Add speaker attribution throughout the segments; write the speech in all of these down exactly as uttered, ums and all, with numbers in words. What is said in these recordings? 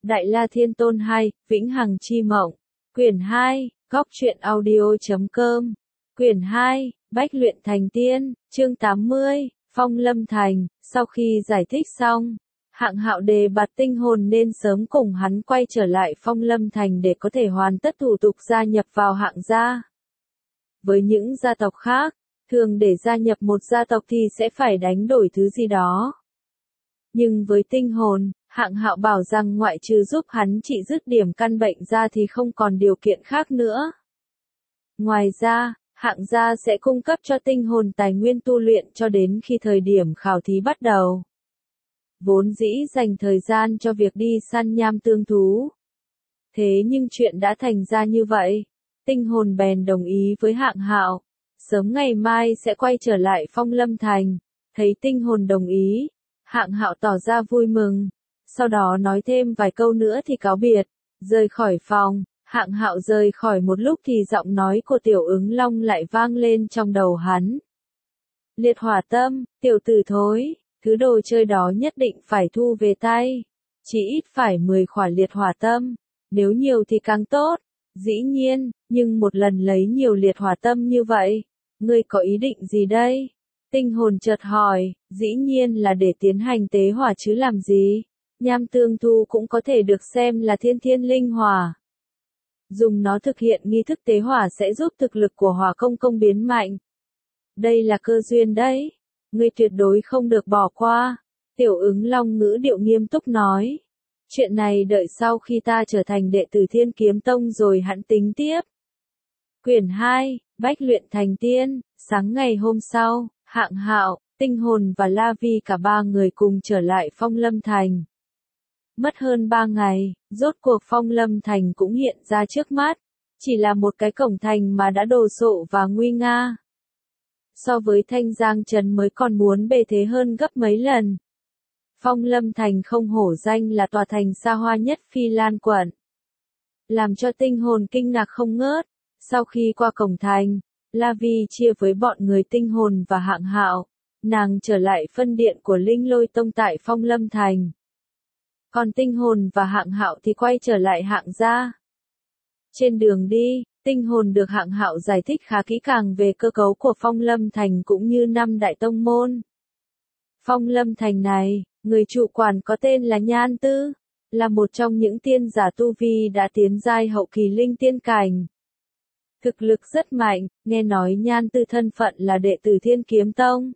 Speaker 1: Đại La Thiên Tôn hai, Vĩnh Hằng Chi Mộng. Quyển hai, Góc truyện audio.com. Quyển hai, Bách luyện thành tiên, chương tám mươi, Phong Lâm Thành. Sau khi giải thích xong, Hạng Hạo đề bạt tinh hồn nên sớm cùng hắn quay trở lại Phong Lâm Thành để có thể hoàn tất thủ tục gia nhập vào Hạng gia. Với những gia tộc khác, thường để gia nhập một gia tộc thì sẽ phải đánh đổi thứ gì đó. Nhưng với tinh hồn, Hạng Hạo bảo rằng ngoại trừ giúp hắn trị dứt điểm căn bệnh ra thì không còn điều kiện khác nữa. Ngoài ra, Hạng gia sẽ cung cấp cho tinh hồn tài nguyên tu luyện cho đến khi thời điểm khảo thí bắt đầu. Vốn dĩ dành thời gian cho việc đi săn nham tương thú. Thế nhưng chuyện đã thành ra như vậy, tinh hồn bèn đồng ý với Hạng Hạo. Sớm ngày mai sẽ quay trở lại Phong Lâm Thành. Thấy tinh hồn đồng ý, Hạng Hạo tỏ ra vui mừng. Sau đó nói thêm vài câu nữa thì cáo biệt, rời khỏi phòng. Hạng Hạo rời khỏi một lúc thì giọng nói của Tiểu Ứng Long lại vang lên trong đầu hắn. Liệt hỏa tâm, tiểu tử thối, thứ đồ chơi đó nhất định phải thu về tay. Chỉ ít phải mười khỏa liệt hỏa tâm, nếu nhiều thì càng tốt. Dĩ nhiên, nhưng một lần lấy nhiều liệt hỏa tâm như vậy, ngươi có ý định gì đây? Tinh hồn chợt hỏi, dĩ nhiên là để tiến hành tế hỏa chứ làm gì? Nham tương thu cũng có thể được xem là thiên thiên linh hỏa. Dùng nó thực hiện nghi thức tế hỏa sẽ giúp thực lực của hỏa công công biến mạnh. Đây là cơ duyên đấy, ngươi tuyệt đối không được bỏ qua. Tiểu Ứng Long ngữ điệu nghiêm túc nói. Chuyện này đợi sau khi ta trở thành đệ tử Thiên Kiếm Tông rồi hẵng tính tiếp. Quyển hai, Bách luyện thành tiên. Sáng ngày hôm sau, Hạng Hạo, tinh hồn và La Vi cả ba người cùng trở lại Phong Lâm Thành. Mất hơn ba ngày, rốt cuộc Phong Lâm Thành cũng hiện ra trước mắt. Chỉ là một cái cổng thành mà đã đồ sộ và nguy nga. So với Thanh Giang Trấn mới còn muốn bề thế hơn gấp mấy lần. Phong Lâm Thành không hổ danh là tòa thành xa hoa nhất Phi Lan quận. Làm cho tinh hồn kinh ngạc không ngớt. Sau khi qua cổng thành, La Vi chia với bọn người tinh hồn và Hạng Hạo. Nàng trở lại phân điện của Linh Lôi Tông tại Phong Lâm Thành. Còn tinh hồn và Hạng Hạo thì quay trở lại Hạng gia. Trên đường đi, tinh hồn được Hạng Hạo giải thích khá kỹ càng về cơ cấu của Phong Lâm Thành cũng như năm đại tông môn. Phong Lâm Thành này, người chủ quản có tên là Nhan Tư, là một trong những tiên giả tu vi đã tiến giai hậu kỳ linh tiên cảnh. Thực lực rất mạnh, nghe nói Nhan Tư thân phận là đệ tử Thiên Kiếm Tông.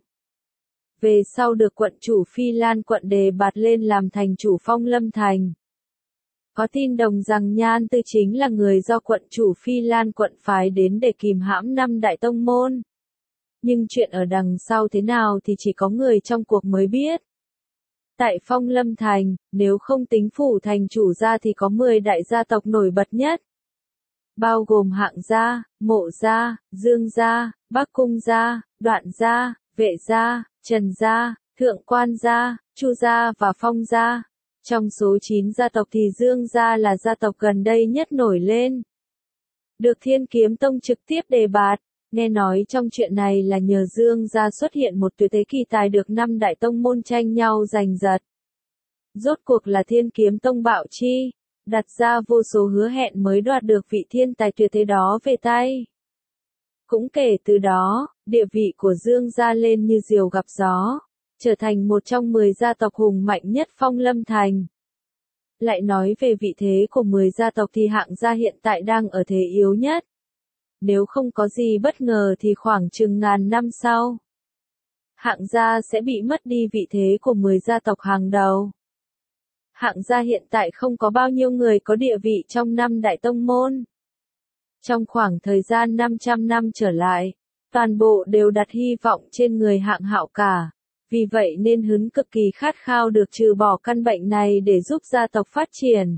Speaker 1: Về sau được quận chủ Phi Lan quận đề bạt lên làm thành chủ Phong Lâm Thành. Có tin đồn rằng Nhan Tư chính là người do quận chủ Phi Lan quận phái đến để kìm hãm năm đại tông môn. Nhưng chuyện ở đằng sau thế nào thì chỉ có người trong cuộc mới biết. Tại Phong Lâm Thành, nếu không tính phủ thành chủ ra thì có mười đại gia tộc nổi bật nhất. Bao gồm Hạng gia, Mộ gia, Dương gia, Bắc Cung gia, Đoạn gia, Vệ gia, Trần gia, Thượng Quan gia, Chu gia và Phong gia. Trong số chín gia tộc thì Dương gia là gia tộc gần đây nhất nổi lên. Được Thiên Kiếm Tông trực tiếp đề bạt, nghe nói trong chuyện này là nhờ Dương gia xuất hiện một tuyệt thế kỳ tài được năm đại tông môn tranh nhau giành giật. Rốt cuộc là Thiên Kiếm Tông bạo chi, đặt ra vô số hứa hẹn mới đoạt được vị thiên tài tuyệt thế đó về tay. Cũng kể từ đó, địa vị của Dương gia lên như diều gặp gió, trở thành một trong mười gia tộc hùng mạnh nhất Phong Lâm Thành. Lại nói về vị thế của mười gia tộc thì Hạng gia hiện tại đang ở thế yếu nhất. Nếu không có gì bất ngờ thì khoảng chừng ngàn năm sau, Hạng gia sẽ bị mất đi vị thế của mười gia tộc hàng đầu. Hạng gia hiện tại không có bao nhiêu người có địa vị trong năm đại tông môn. Trong khoảng thời gian năm trăm năm trở lại, toàn bộ đều đặt hy vọng trên người Hạng Hạo cả. Vì vậy nên hắn cực kỳ khát khao được trừ bỏ căn bệnh này để giúp gia tộc phát triển.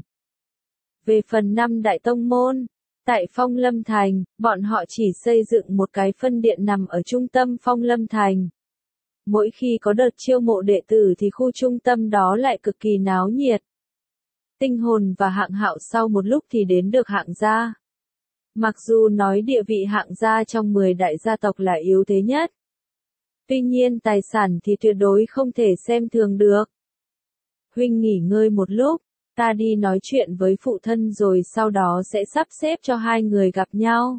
Speaker 1: Về phần năm đại tông môn, tại Phong Lâm Thành, bọn họ chỉ xây dựng một cái phân điện nằm ở trung tâm Phong Lâm Thành. Mỗi khi có đợt chiêu mộ đệ tử thì khu trung tâm đó lại cực kỳ náo nhiệt. Tinh hồn và Hạng Hạo sau một lúc thì đến được Hạng gia. Mặc dù nói địa vị Hạng gia trong mười đại gia tộc là yếu thế nhất. Tuy nhiên tài sản thì tuyệt đối không thể xem thường được. Huynh nghỉ ngơi một lúc, ta đi nói chuyện với phụ thân rồi sau đó sẽ sắp xếp cho hai người gặp nhau.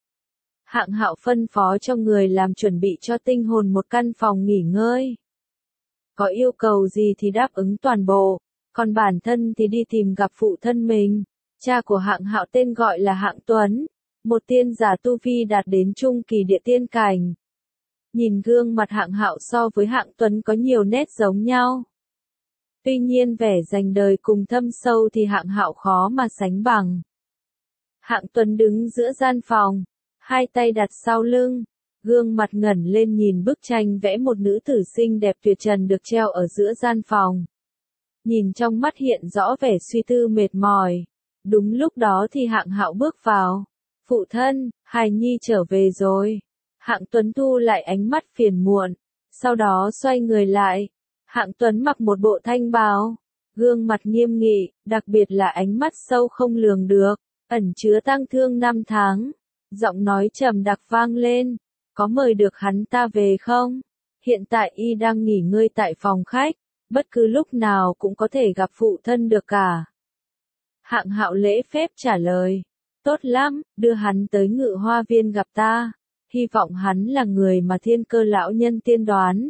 Speaker 1: Hạng Hạo phân phó cho người làm chuẩn bị cho tinh hồn một căn phòng nghỉ ngơi. Có yêu cầu gì thì đáp ứng toàn bộ, còn bản thân thì đi tìm gặp phụ thân mình. Cha của Hạng Hạo tên gọi là Hạng Tuấn, một tiên giả tu vi đạt đến trung kỳ địa tiên cảnh. Nhìn gương mặt Hạng Hạo so với Hạng Tuấn có nhiều nét giống nhau. Tuy nhiên vẻ dành đời cùng thâm sâu thì Hạng Hạo khó mà sánh bằng. Hạng Tuấn đứng giữa gian phòng, hai tay đặt sau lưng, gương mặt ngẩng lên nhìn bức tranh vẽ một nữ tử xinh đẹp tuyệt trần được treo ở giữa gian phòng. Nhìn trong mắt hiện rõ vẻ suy tư mệt mỏi. Đúng lúc đó thì Hạng Hạo bước vào. Phụ thân, hài nhi trở về rồi. Hạng Tuấn thu lại ánh mắt phiền muộn, sau đó xoay người lại. Hạng Tuấn mặc một bộ thanh bào, gương mặt nghiêm nghị, đặc biệt là ánh mắt sâu không lường được, ẩn chứa tang thương năm tháng. Giọng nói trầm đặc vang lên, có mời được hắn ta về không? Hiện tại y đang nghỉ ngơi tại phòng khách, bất cứ lúc nào cũng có thể gặp phụ thân được cả. Hạng Hạo lễ phép trả lời, tốt lắm, đưa hắn tới Ngự Hoa Viên gặp ta, hy vọng hắn là người mà Thiên Cơ lão nhân tiên đoán.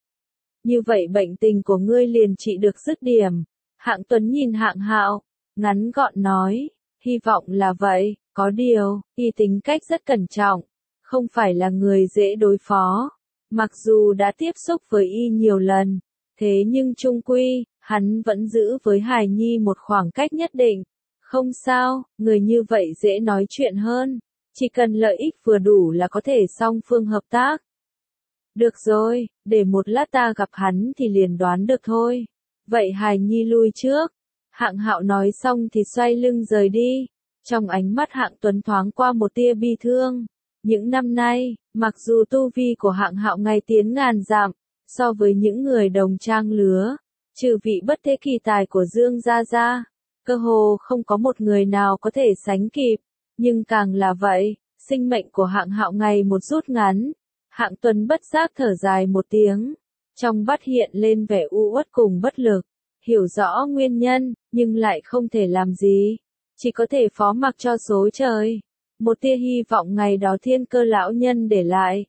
Speaker 1: Như vậy bệnh tình của ngươi liền trị được dứt điểm. Hạng Tuấn nhìn Hạng Hạo, ngắn gọn nói, hy vọng là vậy, có điều, y tính cách rất cẩn trọng, không phải là người dễ đối phó. Mặc dù đã tiếp xúc với y nhiều lần, thế nhưng chung quy, hắn vẫn giữ với hài nhi một khoảng cách nhất định. Không sao, người như vậy dễ nói chuyện hơn, chỉ cần lợi ích vừa đủ là có thể song phương hợp tác. Được rồi, để một lát ta gặp hắn thì liền đoán được thôi. Vậy hài nhi lui trước. Hạng Hạo nói xong thì xoay lưng rời đi. Trong ánh mắt Hạng Tuấn thoáng qua một tia bi thương. Những năm nay, mặc dù tu vi của Hạng Hạo ngày tiến ngàn dặm, so với những người đồng trang lứa, trừ vị bất thế kỳ tài của Dương Gia Gia, cơ hồ không có một người nào có thể sánh kịp. Nhưng càng là vậy, sinh mệnh của Hạng Hạo ngày một rút ngắn. Hạng Tuấn bất giác thở dài một tiếng, trong mắt hiện lên vẻ u uất cùng bất lực, hiểu rõ nguyên nhân, nhưng lại không thể làm gì, chỉ có thể phó mặc cho số trời. Một tia hy vọng ngày đó Thiên Cơ lão nhân để lại.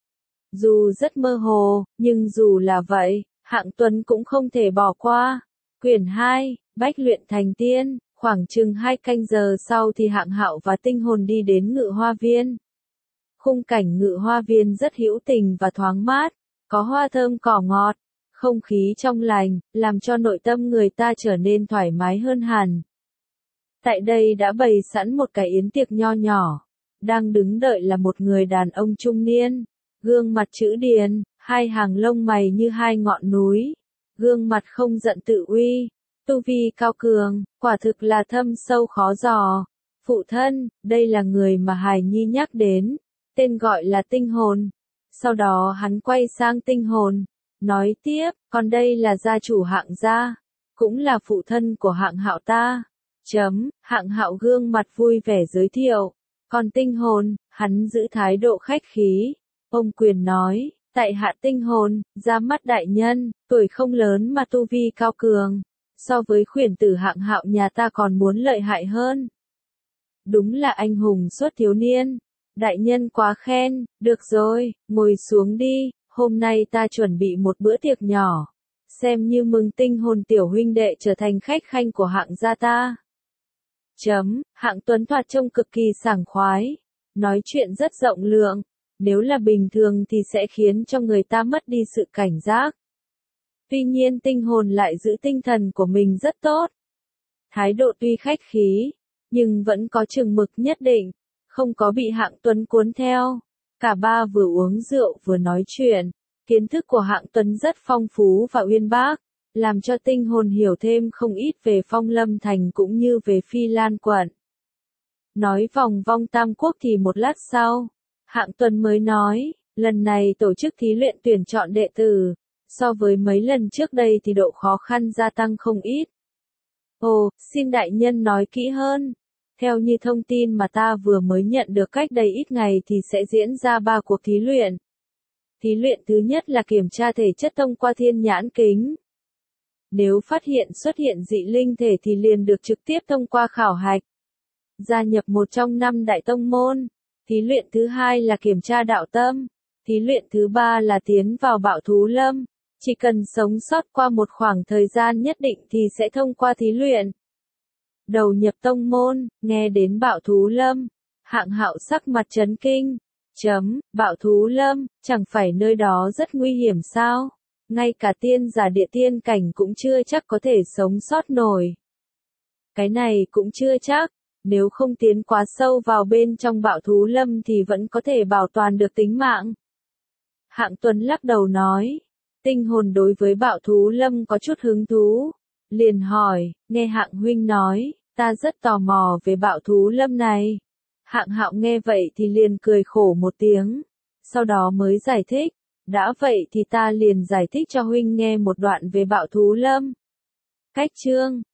Speaker 1: Dù rất mơ hồ, nhưng dù là vậy, Hạng Tuấn cũng không thể bỏ qua. Quyển hai, Bách luyện thành tiên, khoảng chừng hai canh giờ sau thì Hạng Hạo và tinh hồn đi đến Ngự Hoa Viên. Khung cảnh Ngự Hoa Viên rất hữu tình và thoáng mát, có hoa thơm cỏ ngọt, không khí trong lành, làm cho nội tâm người ta trở nên thoải mái hơn hẳn. Tại đây đã bày sẵn một cái yến tiệc nho nhỏ, đang đứng đợi là một người đàn ông trung niên, gương mặt chữ điền, hai hàng lông mày như hai ngọn núi, gương mặt không giận tự uy, tu vi cao cường, quả thực là thâm sâu khó dò. Phụ thân, đây là người mà hài nhi nhắc đến, tên gọi là tinh hồn. Sau đó hắn quay sang tinh hồn, nói tiếp, còn đây là gia chủ Hạng gia, cũng là phụ thân của Hạng Hạo ta. Chấm, Hạng Hạo gương mặt vui vẻ giới thiệu, còn tinh hồn, hắn giữ thái độ khách khí, ôm quyền nói, tại hạ tinh hồn, ra mắt đại nhân, tuổi không lớn mà tu vi cao cường, so với khuyển tử Hạng Hạo nhà ta còn muốn lợi hại hơn. Đúng là anh hùng suốt thiếu niên. Đại nhân quá khen, được rồi, ngồi xuống đi, hôm nay ta chuẩn bị một bữa tiệc nhỏ, xem như mừng tinh hồn tiểu huynh đệ trở thành khách khanh của Hạng gia ta. Chấm, Hạng Tuấn thoạt trông cực kỳ sảng khoái, nói chuyện rất rộng lượng, nếu là bình thường thì sẽ khiến cho người ta mất đi sự cảnh giác. Tuy nhiên tinh hồn lại giữ tinh thần của mình rất tốt. Thái độ tuy khách khí, nhưng vẫn có chừng mực nhất định, không có bị Hạng Tuấn cuốn theo. Cả ba vừa uống rượu vừa nói chuyện, kiến thức của Hạng Tuấn rất phong phú và uyên bác, làm cho tinh hồn hiểu thêm không ít về Phong Lâm Thành cũng như về Phi Lan quận. Nói vòng vong Tam Quốc thì một lát sau, Hạng Tuấn mới nói, lần này tổ chức thí luyện tuyển chọn đệ tử, so với mấy lần trước đây thì độ khó khăn gia tăng không ít. Ồ, xin đại nhân nói kỹ hơn. Theo như thông tin mà ta vừa mới nhận được cách đây ít ngày thì sẽ diễn ra ba cuộc thí luyện. Thí luyện thứ nhất là kiểm tra thể chất thông qua thiên nhãn kính. Nếu phát hiện xuất hiện dị linh thể thì liền được trực tiếp thông qua khảo hạch. Gia nhập một trong năm đại tông môn. Thí luyện thứ hai là kiểm tra đạo tâm. Thí luyện thứ ba là tiến vào Bạo Thú Lâm. Chỉ cần sống sót qua một khoảng thời gian nhất định thì sẽ thông qua thí luyện. Đầu nhập tông môn, nghe đến Bạo Thú Lâm. Hạng Hạo sắc mặt chấn kinh. Chấm, Bạo Thú Lâm, chẳng phải nơi đó rất nguy hiểm sao? Ngay cả tiên giả địa tiên cảnh cũng chưa chắc có thể sống sót nổi. Cái này cũng chưa chắc, nếu không tiến quá sâu vào bên trong Bạo Thú Lâm thì vẫn có thể bảo toàn được tính mạng. Hạng Tuấn lắc đầu nói, tinh hồn đối với Bạo Thú Lâm có chút hứng thú. Liền hỏi, nghe Hạng huynh nói, ta rất tò mò về Bạo Thú Lâm này. Hạng Hạo nghe vậy thì liền cười khổ một tiếng, sau đó mới giải thích, đã vậy thì ta liền giải thích cho huynh nghe một đoạn về Bạo Thú Lâm. Cách chương